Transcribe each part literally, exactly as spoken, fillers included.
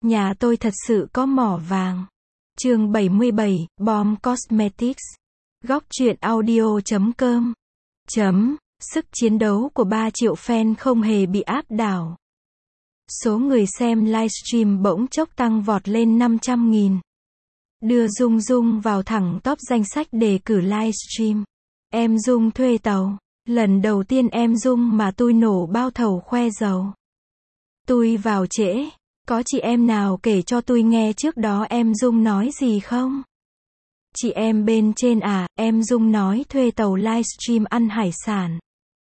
Nhà tôi thật sự có mỏ vàng. Chương bảy mươi bảy, Bomb Cosmetics. Góc truyện audio chấm com. Chấm. Sức chiến đấu của ba triệu fan không hề bị áp đảo. Số người xem livestream bỗng chốc tăng vọt lên năm trăm nghìn. Đưa Dung Dung vào thẳng top danh sách đề cử livestream. Em Dung thuê tàu. Lần đầu tiên em Dung mà tôi nổ bao thầu khoe giàu. Tôi vào trễ. Có chị em nào kể cho tôi nghe trước đó em Dung nói gì không? Chị em bên trên à, em Dung nói thuê tàu livestream ăn hải sản.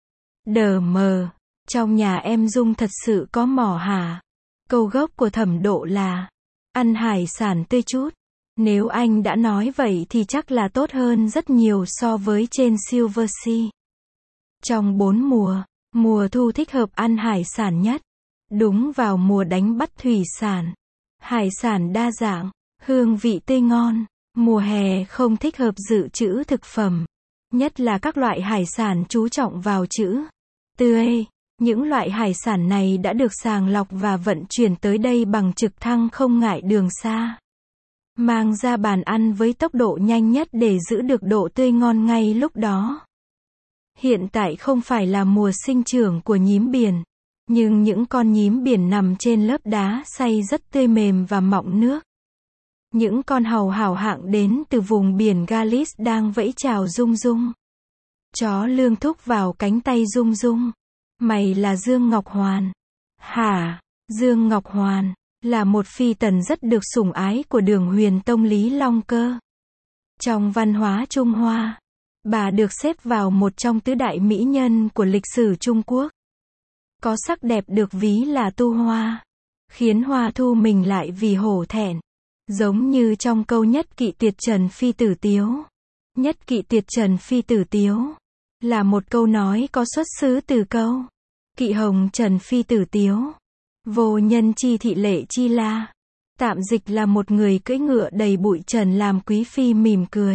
Đờ mờ, trong nhà em Dung thật sự có mỏ hả? Câu gốc của Thẩm Độ là ăn hải sản tươi chút. Nếu anh đã nói vậy thì chắc là tốt hơn rất nhiều so với trên Silversea. Trong bốn mùa, mùa thu thích hợp ăn hải sản nhất. Đúng vào mùa đánh bắt thủy sản. Hải sản đa dạng, hương vị tươi ngon. Mùa hè không thích hợp dự trữ thực phẩm. Nhất là các loại hải sản chú trọng vào chữ tươi. Những loại hải sản này đã được sàng lọc và vận chuyển tới đây bằng trực thăng không ngại đường xa. Mang ra bàn ăn với tốc độ nhanh nhất để giữ được độ tươi ngon ngay lúc đó. Hiện tại không phải là mùa sinh trưởng của nhím biển. Nhưng những con nhím biển nằm trên lớp đá xay rất tươi mềm và mọng nước. Những con hàu hảo hạng đến từ vùng biển Galice đang vẫy chào Dung Dung. Chó lương thúc vào cánh tay Dung Dung. Mày là Dương Ngọc Hoàn. Hả? Dương Ngọc Hoàn là một phi tần rất được sủng ái của Đường Huyền Tông Lý Long Cơ. Trong văn hóa Trung Hoa, bà được xếp vào một trong tứ đại mỹ nhân của lịch sử Trung Quốc. Có sắc đẹp được ví là tu hoa, khiến hoa thu mình lại vì hổ thẹn. Giống như trong câu nhất kỵ tuyệt trần phi tử tiếu. Nhất kỵ tuyệt trần phi tử tiếu là một câu nói có xuất xứ từ câu kỵ hồng trần phi tử tiếu. Vô nhân chi thị lệ chi la. Tạm dịch là một người cưỡi ngựa đầy bụi trần làm quý phi mỉm cười.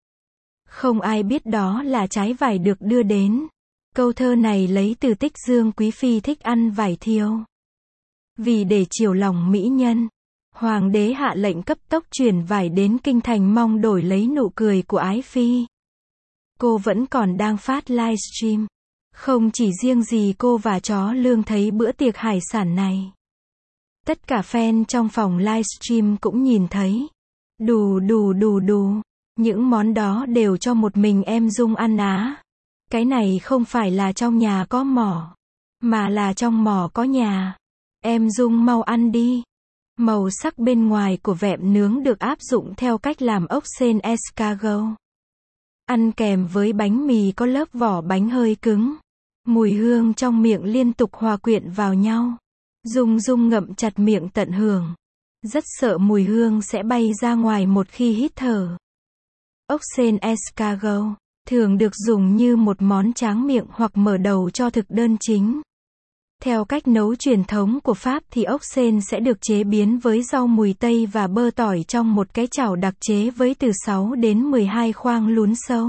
Không ai biết đó là trái vải được đưa đến. Câu thơ này lấy từ tích Dương Quý Phi thích ăn vải thiêu. Vì để chiều lòng mỹ nhân, Hoàng đế hạ lệnh cấp tốc chuyển vải đến kinh thành mong đổi lấy nụ cười của ái phi. Cô vẫn còn đang phát livestream. Không chỉ riêng gì cô và chó lương thấy bữa tiệc hải sản này. Tất cả fan trong phòng livestream cũng nhìn thấy. Đù đù đù đù. Những món đó đều cho một mình em Dung ăn á. Cái này không phải là trong nhà có mỏ, mà là trong mỏ có nhà. Em Dung mau ăn đi. Màu sắc bên ngoài của vẹm nướng được áp dụng theo cách làm ốc sên escargot. Ăn kèm với bánh mì có lớp vỏ bánh hơi cứng. Mùi hương trong miệng liên tục hòa quyện vào nhau. Dung Dung ngậm chặt miệng tận hưởng. Rất sợ mùi hương sẽ bay ra ngoài một khi hít thở. Ốc sên escargot thường được dùng như một món tráng miệng hoặc mở đầu cho thực đơn chính. Theo cách nấu truyền thống của Pháp thì ốc sên sẽ được chế biến với rau mùi tây và bơ tỏi trong một cái chảo đặc chế với từ sáu đến mười hai khoang lún sâu.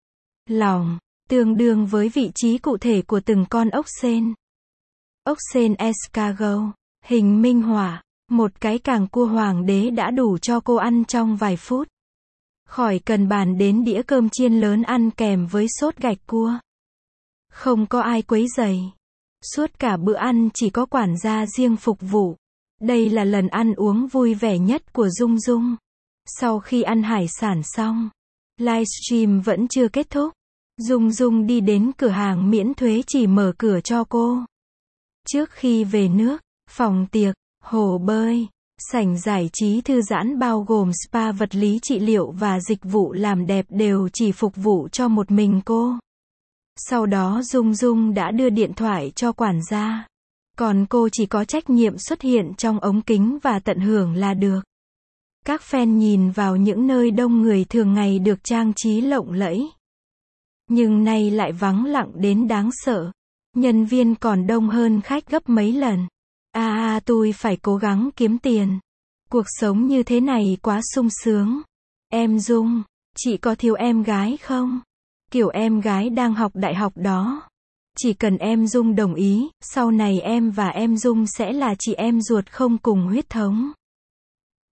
Lòng, tương đương với vị trí cụ thể của từng con ốc sên. Ốc sên escargot, hình minh họa, một cái càng cua hoàng đế đã đủ cho cô ăn trong vài phút. Khỏi cần bàn đến đĩa cơm chiên lớn ăn kèm với sốt gạch cua. Không có ai quấy rầy. Suốt cả bữa ăn chỉ có quản gia riêng phục vụ. Đây là lần ăn uống vui vẻ nhất của Dung Dung. Sau khi ăn hải sản xong, livestream vẫn chưa kết thúc. Dung Dung đi đến cửa hàng miễn thuế chỉ mở cửa cho cô. Trước khi về nước, phòng tiệc, hồ bơi, sảnh giải trí thư giãn bao gồm spa vật lý trị liệu và dịch vụ làm đẹp đều chỉ phục vụ cho một mình cô. Sau đó Dung Dung đã đưa điện thoại cho quản gia. Còn cô chỉ có trách nhiệm xuất hiện trong ống kính và tận hưởng là được. Các fan nhìn vào những nơi đông người thường ngày được trang trí lộng lẫy. Nhưng nay lại vắng lặng đến đáng sợ. Nhân viên còn đông hơn khách gấp mấy lần. À, à tôi phải cố gắng kiếm tiền. Cuộc sống như thế này quá sung sướng. Em Dung, chị có thiếu em gái không? Kiểu em gái đang học đại học đó. Chỉ cần em Dung đồng ý, sau này em và em Dung sẽ là chị em ruột không cùng huyết thống.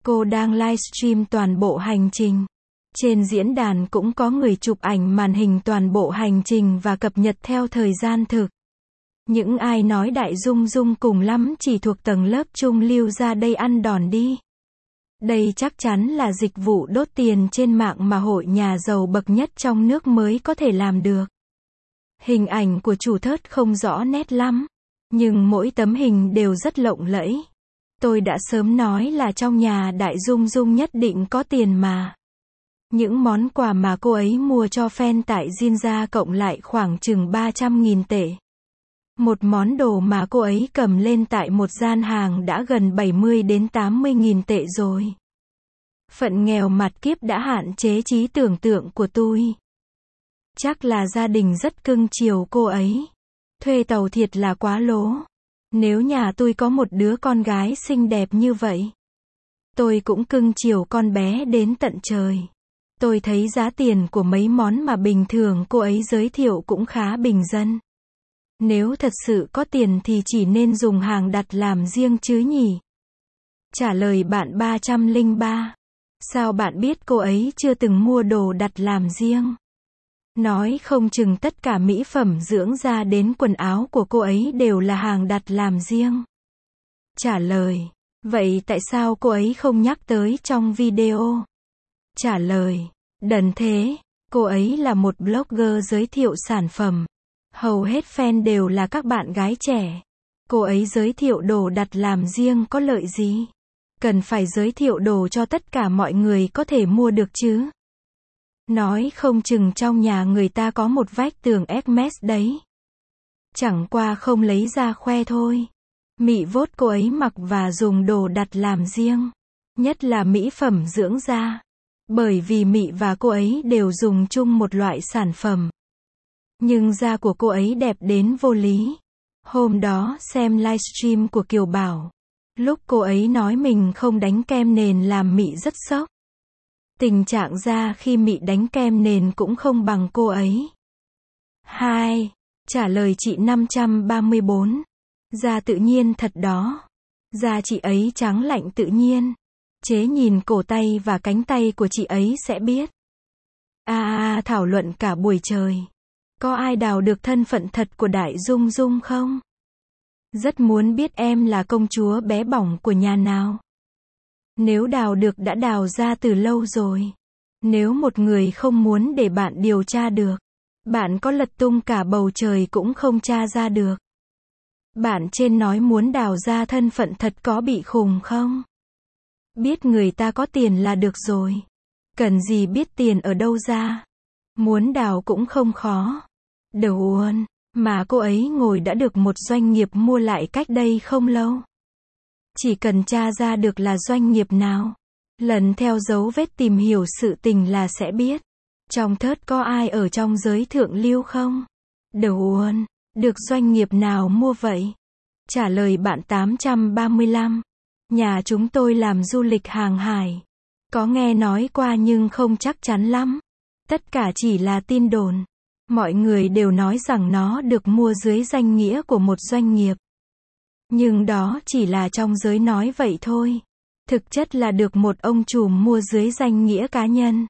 Cô đang livestream toàn bộ hành trình. Trên diễn đàn cũng có người chụp ảnh màn hình toàn bộ hành trình và cập nhật theo thời gian thực. Những ai nói Đại Dung Dung cùng lắm chỉ thuộc tầng lớp trung lưu ra đây ăn đòn đi. Đây chắc chắn là dịch vụ đốt tiền trên mạng mà hội nhà giàu bậc nhất trong nước mới có thể làm được. Hình ảnh của chủ thớt không rõ nét lắm, nhưng mỗi tấm hình đều rất lộng lẫy. Tôi đã sớm nói là trong nhà Đại Dung Dung nhất định có tiền mà. Những món quà mà cô ấy mua cho fan tại Jinja cộng lại khoảng chừng ba trăm nghìn tệ. Một món đồ mà cô ấy cầm lên tại một gian hàng đã gần bảy mươi đến tám mươi nghìn tệ rồi. Phận nghèo mặt kiếp đã hạn chế trí tưởng tượng của tôi. Chắc là gia đình rất cưng chiều cô ấy. Thuê tàu thiệt là quá lố. Nếu nhà tôi có một đứa con gái xinh đẹp như vậy, tôi cũng cưng chiều con bé đến tận trời. Tôi thấy giá tiền của mấy món mà bình thường cô ấy giới thiệu cũng khá bình dân. Nếu thật sự có tiền thì chỉ nên dùng hàng đặt làm riêng chứ nhỉ? Trả lời bạn ba trăm lẻ ba. Sao bạn biết cô ấy chưa từng mua đồ đặt làm riêng? Nói không chừng tất cả mỹ phẩm dưỡng da đến quần áo của cô ấy đều là hàng đặt làm riêng. Trả lời. Vậy tại sao cô ấy không nhắc tới trong video? Trả lời. Đần thế, cô ấy là một blogger giới thiệu sản phẩm. Hầu hết fan đều là các bạn gái trẻ. Cô ấy giới thiệu đồ đặt làm riêng có lợi gì? Cần phải giới thiệu đồ cho tất cả mọi người có thể mua được chứ? Nói không chừng trong nhà người ta có một vách tường Hermes đấy. Chẳng qua không lấy ra khoe thôi. Mị vốt cô ấy mặc và dùng đồ đặt làm riêng. Nhất là mỹ phẩm dưỡng da. Bởi vì Mị và cô ấy đều dùng chung một loại sản phẩm. Nhưng da của cô ấy đẹp đến vô lý. Hôm đó xem livestream của Kiều Bảo. Lúc cô ấy nói mình không đánh kem nền làm Mị rất sốc. Tình trạng da khi Mị đánh kem nền cũng không bằng cô ấy. hai. Trả lời chị năm trăm ba mươi tư. Da tự nhiên thật đó. Da chị ấy trắng lạnh tự nhiên. Chế nhìn cổ tay và cánh tay của chị ấy sẽ biết. À, à thảo luận cả buổi trời. Có ai đào được thân phận thật của Đại Dung Dung không? Rất muốn biết em là công chúa bé bỏng của nhà nào. Nếu đào được đã đào ra từ lâu rồi. Nếu một người không muốn để bạn điều tra được, bạn có lật tung cả bầu trời cũng không tra ra được. Bạn trên nói muốn đào ra thân phận thật có bị khùng không? Biết người ta có tiền là được rồi. Cần gì biết tiền ở đâu ra. Muốn đào cũng không khó. Đầu uôn, mà cô ấy ngồi đã được một doanh nghiệp mua lại cách đây không lâu. Chỉ cần tra ra được là doanh nghiệp nào, lần theo dấu vết tìm hiểu sự tình là sẽ biết. Trong thớt có ai ở trong giới thượng lưu không? Đầu uôn, được doanh nghiệp nào mua vậy? Trả lời bạn tám trăm ba mươi lăm. Nhà chúng tôi làm du lịch hàng hải. Có nghe nói qua nhưng không chắc chắn lắm. Tất cả chỉ là tin đồn. Mọi người đều nói rằng nó được mua dưới danh nghĩa của một doanh nghiệp. Nhưng đó chỉ là trong giới nói vậy thôi. Thực chất là được một ông trùm mua dưới danh nghĩa cá nhân.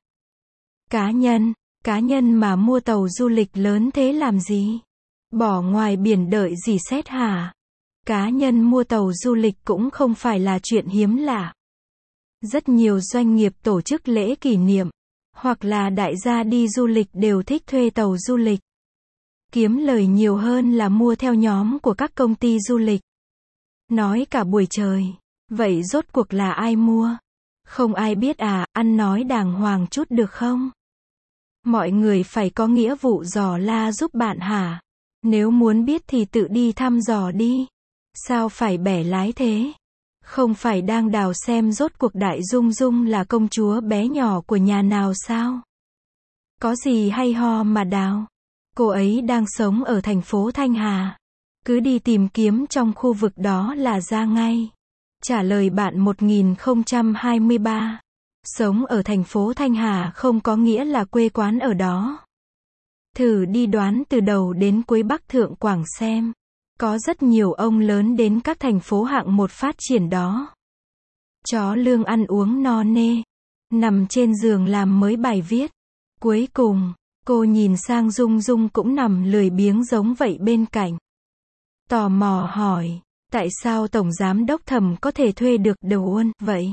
Cá nhân, cá nhân mà mua tàu du lịch lớn thế làm gì? Bỏ ngoài biển đợi gì xét hả? Cá nhân mua tàu du lịch cũng không phải là chuyện hiếm lạ. Rất nhiều doanh nghiệp tổ chức lễ kỷ niệm, hoặc là đại gia đi du lịch đều thích thuê tàu du lịch. Kiếm lời nhiều hơn là mua theo nhóm của các công ty du lịch. Nói cả buổi trời. Vậy rốt cuộc là ai mua? Không ai biết à, ăn nói đàng hoàng chút được không? Mọi người phải có nghĩa vụ dò la giúp bạn hả? Nếu muốn biết thì tự đi thăm dò đi. Sao phải bẻ lái thế? Không phải đang đào xem rốt cuộc Đại Dung Dung là công chúa bé nhỏ của nhà nào sao? Có gì hay ho mà đào? Cô ấy đang sống ở thành phố Thanh Hà. Cứ đi tìm kiếm trong khu vực đó là ra ngay. Trả lời bạn một nghìn không trăm hai mươi ba. Sống ở thành phố Thanh Hà không có nghĩa là quê quán ở đó. Thử đi đoán từ đầu đến cuối Bắc Thượng Quảng xem. Có rất nhiều ông lớn đến các thành phố hạng một phát triển đó. Chó Lương ăn uống no nê, nằm trên giường làm mới bài viết. Cuối cùng, cô nhìn sang Dung Dung cũng nằm lười biếng giống vậy bên cạnh. Tò mò hỏi, tại sao Tổng Giám Đốc Thẩm có thể thuê được Đầu Uôn vậy?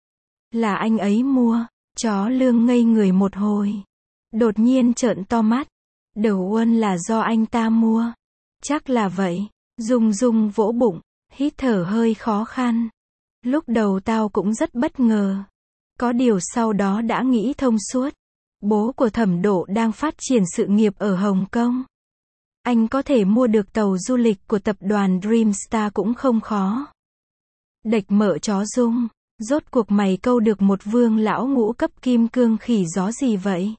Là anh ấy mua. Chó Lương ngây người một hồi. Đột nhiên trợn to mắt. Đầu Uôn là do anh ta mua. Chắc là vậy. Dung Dung vỗ bụng, hít thở hơi khó khăn. Lúc đầu tao cũng rất bất ngờ. Có điều sau đó đã nghĩ thông suốt. Bố của Thẩm Độ đang phát triển sự nghiệp ở Hồng Kông. Anh có thể mua được tàu du lịch của tập đoàn Dreamstar cũng không khó. Đệch mợ chó Dung, rốt cuộc mày câu được một vương lão ngũ cấp kim cương khỉ gió gì vậy?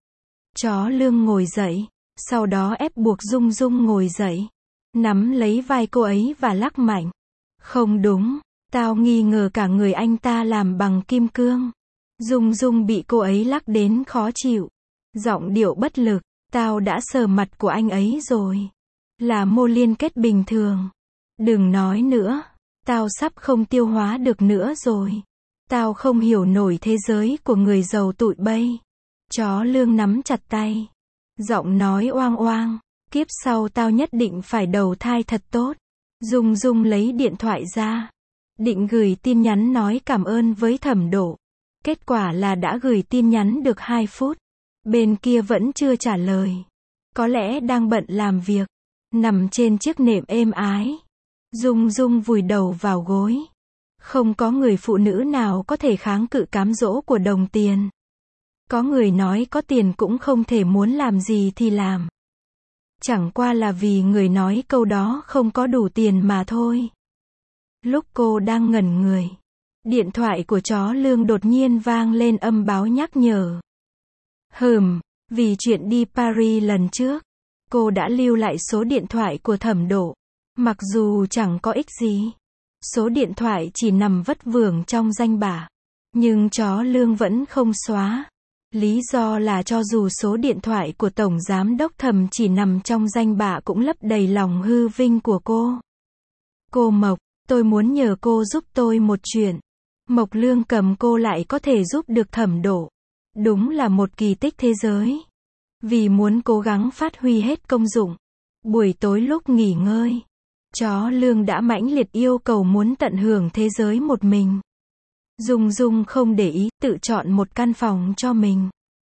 Chó Lương ngồi dậy, sau đó ép buộc Dung Dung ngồi dậy, nắm lấy vai cô ấy và lắc mạnh. Không đúng, tao nghi ngờ cả người anh ta làm bằng kim cương. Dung Dung bị cô ấy lắc đến khó chịu, giọng điệu bất lực. Tao đã sờ mặt của anh ấy rồi. Là mô liên kết bình thường. Đừng nói nữa. Tao sắp không tiêu hóa được nữa rồi. Tao không hiểu nổi thế giới của người giàu tụi bây. Chó Lương nắm chặt tay. Giọng nói oang oang. Kiếp sau tao nhất định phải đầu thai thật tốt. Dung Dung lấy điện thoại ra. Định gửi tin nhắn nói cảm ơn với Thẩm Độ. Kết quả là đã gửi tin nhắn được hai phút. Bên kia vẫn chưa trả lời. Có lẽ đang bận làm việc. Nằm trên chiếc nệm êm ái. Dung Dung vùi đầu vào gối. Không có người phụ nữ nào có thể kháng cự cám dỗ của đồng tiền. Có người nói có tiền cũng không thể muốn làm gì thì làm. Chẳng qua là vì người nói câu đó không có đủ tiền mà thôi. Lúc cô đang ngẩn người, điện thoại của chó Lương đột nhiên vang lên âm báo nhắc nhở. Hừm, vì chuyện đi Paris lần trước, cô đã lưu lại số điện thoại của Thẩm Độ. Mặc dù chẳng có ích gì. Số điện thoại chỉ nằm vất vưởng trong danh bạ. Nhưng chó Lương vẫn không xóa. Lý do là cho dù số điện thoại của Tổng Giám Đốc Thẩm chỉ nằm trong danh bạ cũng lấp đầy lòng hư vinh của cô. Cô Mộc, tôi muốn nhờ cô giúp tôi một chuyện. Mộc Lương cầm cô lại có thể giúp được Thẩm Độ. Đúng là một kỳ tích thế giới. Vì muốn cố gắng phát huy hết công dụng. Buổi tối lúc nghỉ ngơi, chó Lương đã mãnh liệt yêu cầu muốn tận hưởng thế giới một mình. Dung Dung không để ý, tự chọn một căn phòng cho mình.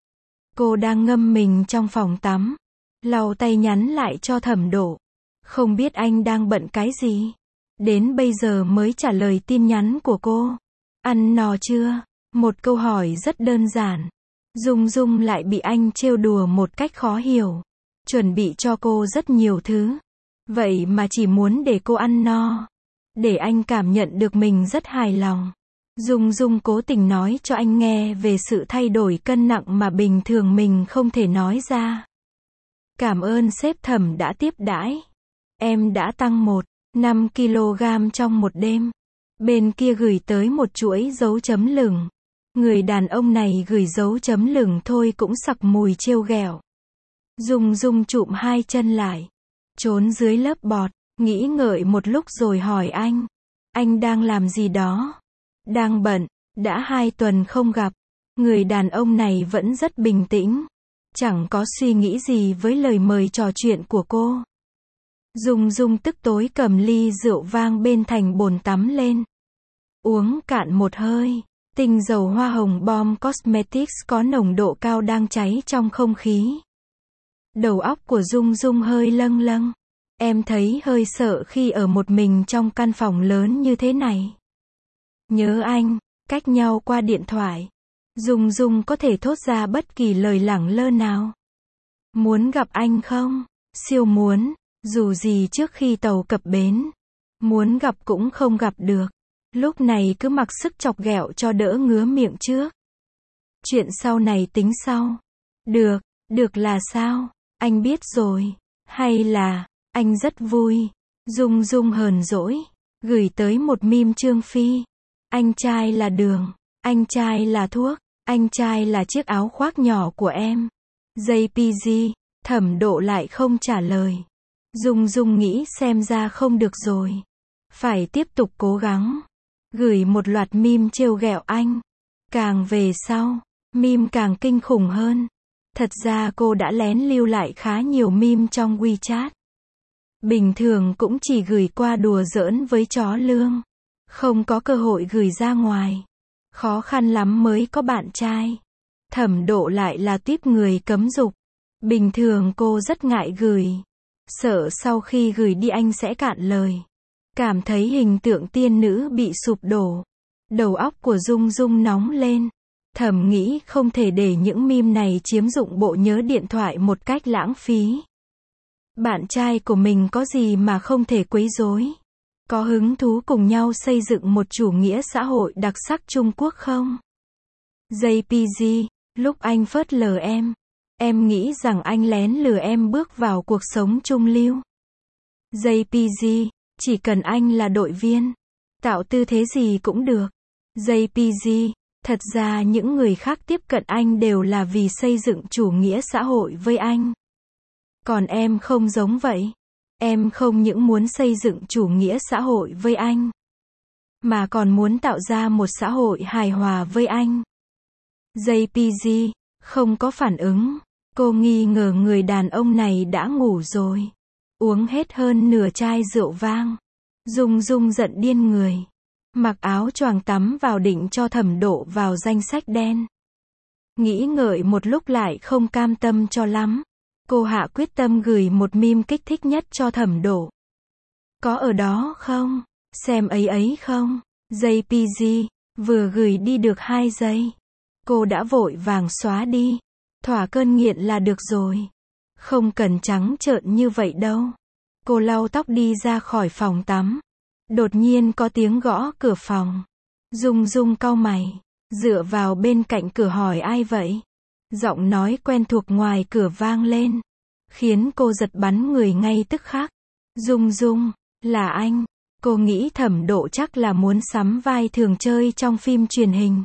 Cô đang ngâm mình trong phòng tắm. Lau tay nhắn lại cho Thẩm Độ. Không biết anh đang bận cái gì. Đến bây giờ mới trả lời tin nhắn của cô. Ăn no chưa? Một câu hỏi rất đơn giản. Dung Dung lại bị anh trêu đùa một cách khó hiểu. Chuẩn bị cho cô rất nhiều thứ. Vậy mà chỉ muốn để cô ăn no. Để anh cảm nhận được mình rất hài lòng. Dung Dung cố tình nói cho anh nghe về sự thay đổi cân nặng mà bình thường mình không thể nói ra. Cảm ơn sếp Thẩm đã tiếp đãi. Em đã tăng một phẩy năm ki lô gam trong một đêm. Bên kia gửi tới một chuỗi dấu chấm lửng. Người đàn ông này gửi dấu chấm lửng thôi cũng sặc mùi trêu ghẹo. Dung Dung chụm hai chân lại. Trốn dưới lớp bọt. Nghĩ ngợi một lúc rồi hỏi anh. Anh đang làm gì đó? Đang bận. Đã hai tuần không gặp. Người đàn ông này vẫn rất bình tĩnh. Chẳng có suy nghĩ gì với lời mời trò chuyện của cô. Dung Dung tức tối cầm ly rượu vang bên thành bồn tắm lên. Uống cạn một hơi. Tinh dầu hoa hồng Bomb Cosmetics có nồng độ cao đang cháy trong không khí. Đầu óc của Dung Dung hơi lâng lâng. Em thấy hơi sợ khi ở một mình trong căn phòng lớn như thế này. Nhớ anh, cách nhau qua điện thoại. Dung Dung có thể thốt ra bất kỳ lời lẳng lơ nào. Muốn gặp anh không? Siêu muốn, dù gì trước khi tàu cập bến. Muốn gặp cũng không gặp được. Lúc này cứ mặc sức chọc ghẹo cho đỡ ngứa miệng trước. Chuyện sau này tính sau. Được, được là sao? Anh biết rồi. Hay là, anh rất vui. Dung Dung hờn dỗi. Gửi tới một meme Trương Phi. Anh trai là đường. Anh trai là thuốc. Anh trai là chiếc áo khoác nhỏ của em. gi pê giê, Thẩm Độ lại không trả lời. Dung Dung nghĩ xem ra không được rồi. Phải tiếp tục cố gắng. gửi một loạt meme trêu ghẹo anh. Càng về sau, meme càng kinh khủng hơn. Thật ra cô đã lén lưu lại khá nhiều meme trong WeChat. Bình thường cũng chỉ gửi qua đùa giỡn với chó Lương. Không có cơ hội gửi ra ngoài. Khó khăn lắm mới có bạn trai. Thẩm Độ lại là típ người cấm dục. Bình thường cô rất ngại gửi. Sợ sau khi gửi đi anh sẽ cạn lời. Cảm thấy hình tượng tiên nữ bị sụp đổ. Đầu óc của Dung Dung nóng lên. Thầm nghĩ không thể để những meme này chiếm dụng bộ nhớ điện thoại một cách lãng phí. Bạn trai của mình có gì mà không thể quấy rối? Có hứng thú cùng nhau xây dựng một chủ nghĩa xã hội đặc sắc Trung Quốc không? gi pê giê, lúc anh phớt lờ em, em nghĩ rằng anh lén lừa em bước vào cuộc sống trung lưu. gi pê giê, chỉ cần anh là đội viên, tạo tư thế gì cũng được. gi pê giê, thật ra những người khác tiếp cận anh đều là vì xây dựng chủ nghĩa xã hội với anh. Còn em không giống vậy. Em không những muốn xây dựng chủ nghĩa xã hội với anh, mà còn muốn tạo ra một xã hội hài hòa với anh. gi pê giê không có phản ứng. Cô nghi ngờ người đàn ông này đã ngủ rồi. Uống hết hơn nửa chai rượu vang. Dung Dung giận điên người. Mặc áo choàng tắm vào định cho Thẩm Độ vào danh sách đen. Nghĩ ngợi một lúc lại không cam tâm cho lắm. Cô hạ quyết tâm gửi một meme kích thích nhất cho Thẩm Độ. Có ở đó không? Xem ấy ấy không? gi pê giê, vừa gửi đi được hai giây. Cô đã vội vàng xóa đi. Thỏa cơn nghiện là được rồi. Không cần trắng trợn như vậy đâu. Cô lau tóc đi ra khỏi phòng tắm. Đột nhiên có tiếng gõ cửa phòng. Dung Dung cau mày, dựa vào bên cạnh cửa hỏi ai vậy? Giọng nói quen thuộc ngoài cửa vang lên, khiến cô giật bắn người ngay tức khắc. Dung Dung, là anh. Cô nghĩ Thẩm Độ chắc là muốn sắm vai thường chơi trong phim truyền hình.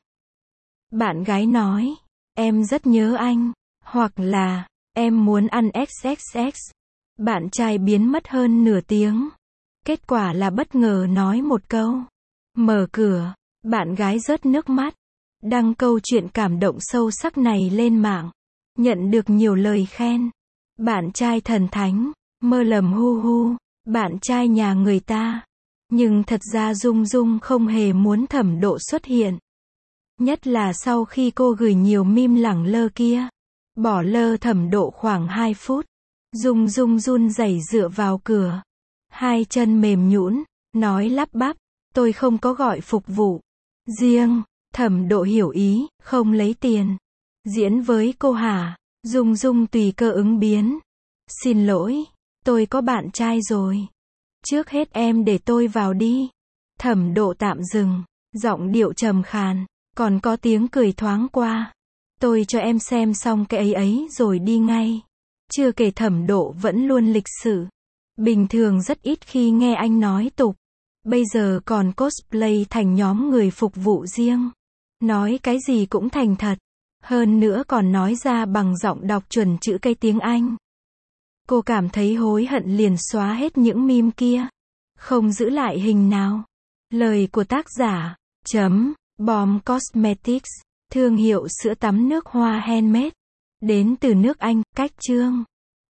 Bạn gái nói, em rất nhớ anh, hoặc là, em muốn ăn ích ích ích. Bạn trai biến mất hơn nửa tiếng. Kết quả là bất ngờ nói một câu. Mở cửa, bạn gái rớt nước mắt. Đăng câu chuyện cảm động sâu sắc này lên mạng. Nhận được nhiều lời khen. Bạn trai thần thánh, mơ lầm hu hu, bạn trai nhà người ta. Nhưng thật ra Dung Dung không hề muốn Thẩm Độ xuất hiện. Nhất là sau khi cô gửi nhiều meme lẳng lơ kia. Bỏ lơ Thẩm Độ khoảng hai phút. Dung Dung run rẩy dựa vào cửa. Hai chân mềm nhũn, nói lắp bắp, tôi không có gọi phục vụ riêng. Thẩm Độ hiểu ý, không lấy tiền. Diễn với cô hả? Dung Dung tùy cơ ứng biến. Xin lỗi, tôi có bạn trai rồi. Trước hết em để tôi vào đi. Thẩm Độ tạm dừng, giọng điệu trầm khàn, còn có tiếng cười thoáng qua. Tôi cho em xem xong cái ấy ấy rồi đi ngay. Chưa kể Thẩm Độ vẫn luôn lịch sự. Bình thường rất ít khi nghe anh nói tục. Bây giờ còn cosplay thành nhóm người phục vụ riêng. Nói cái gì cũng thành thật. Hơn nữa còn nói ra bằng giọng đọc chuẩn chữ cây tiếng Anh. Cô cảm thấy hối hận liền xóa hết những meme kia. Không giữ lại hình nào. Lời của tác giả. Chấm. Bomb Cosmetics. Thương hiệu sữa tắm nước hoa handmade. Đến từ nước Anh. Cách chương.